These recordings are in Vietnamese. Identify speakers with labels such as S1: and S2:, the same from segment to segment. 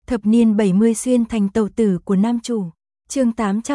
S1: Thập niên 70 xuyên thành tàu tử của nam chủ. Chương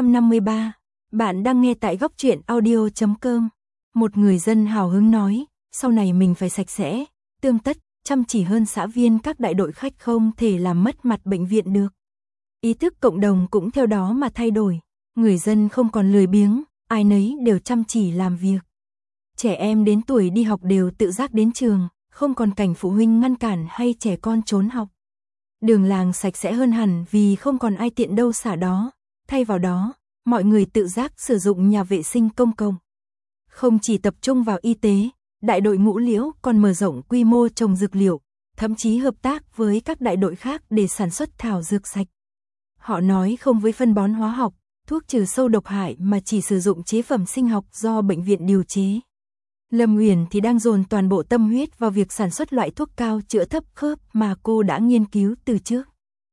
S1: 853. Bạn đang nghe tại góc truyện audio.com. Một người dân hào hứng nói, sau này mình phải sạch sẽ, tươm tất, chăm chỉ hơn xã viên các đại đội khách, không thể làm mất mặt bệnh viện được. Ý thức cộng đồng cũng theo đó mà thay đổi. Người dân không còn lười biếng, ai nấy đều chăm chỉ làm việc. Trẻ em đến tuổi đi học đều tự giác đến trường, không còn cảnh phụ huynh ngăn cản hay trẻ con trốn học. Đường làng sạch sẽ hơn hẳn vì không còn ai tiện đâu xả đó. Thay vào đó, mọi người tự giác sử dụng nhà vệ sinh công cộng. Không chỉ tập trung vào y tế, đại đội Ngũ Liễu còn mở rộng quy mô trồng dược liệu, thậm chí hợp tác với các đại đội khác để sản xuất thảo dược sạch. Họ nói không với phân bón hóa học, thuốc trừ sâu độc hại mà chỉ sử dụng chế phẩm sinh học do bệnh viện điều chế. Lâm Uyển thì đang dồn toàn bộ tâm huyết vào việc sản xuất loại thuốc cao chữa thấp khớp mà cô đã nghiên cứu từ trước.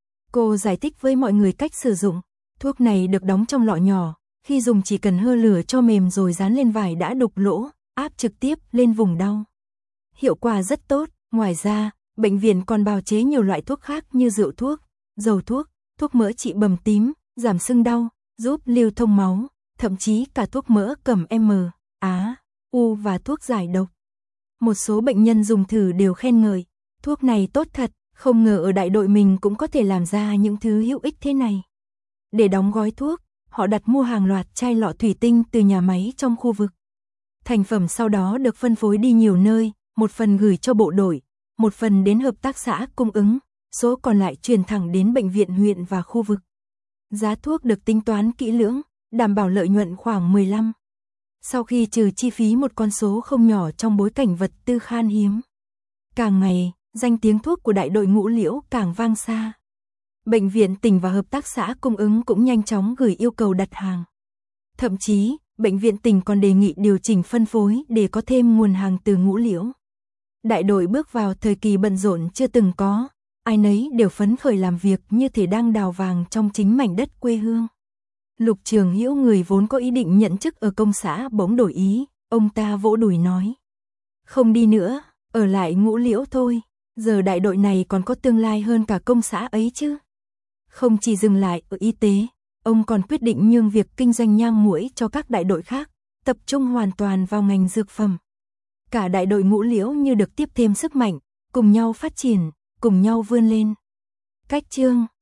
S1: Cô giải thích với mọi người cách sử dụng. Thuốc này được đóng trong lọ nhỏ, khi dùng chỉ cần hơ lửa cho mềm rồi dán lên vải đã đục lỗ, áp trực tiếp lên vùng đau. Hiệu quả rất tốt. Ngoài ra, bệnh viện còn bào chế nhiều loại thuốc khác như rượu thuốc, dầu thuốc, thuốc mỡ trị bầm tím, giảm sưng đau, giúp lưu thông máu, thậm chí cả thuốc mỡ cầm M, Á, U và thuốc giải độc. Một số bệnh nhân dùng thử đều khen ngợi, thuốc này tốt thật, không ngờ ở đại đội mình cũng có thể làm ra những thứ hữu ích thế này. Để đóng gói thuốc, họ đặt mua hàng loạt chai lọ thủy tinh từ nhà máy trong khu vực. Thành phẩm sau đó được phân phối đi nhiều nơi, một phần gửi cho bộ đội, một phần đến hợp tác xã cung ứng, số còn lại truyền thẳng đến bệnh viện huyện và khu vực. Giá thuốc được tính toán kỹ lưỡng, đảm bảo lợi nhuận khoảng 15. Sau khi trừ chi phí một con số không nhỏ trong bối cảnh vật tư khan hiếm. Càng ngày, danh tiếng thuốc của đại đội Ngũ Liễu càng vang xa. Bệnh viện tỉnh và hợp tác xã cung ứng cũng nhanh chóng gửi yêu cầu đặt hàng. Thậm chí, bệnh viện tỉnh còn đề nghị điều chỉnh phân phối để có thêm nguồn hàng từ Ngũ Liễu. Đại đội bước vào thời kỳ bận rộn chưa từng có, ai nấy đều phấn khởi làm việc như thể đang đào vàng trong chính mảnh đất quê hương. Lục Trường Hữu, người vốn có ý định nhận chức ở công xã, bỗng đổi ý, ông ta vỗ đùi nói: "Không đi nữa, ở lại Ngũ Liễu thôi, giờ đại đội này còn có tương lai hơn cả công xã ấy chứ." Không chỉ dừng lại ở y tế, ông còn quyết định nhường việc kinh doanh nhang muỗi cho các đại đội khác, tập trung hoàn toàn vào ngành dược phẩm. Cả đại đội Ngũ Liễu như được tiếp thêm sức mạnh, cùng nhau phát triển, cùng nhau vươn lên. Cách chương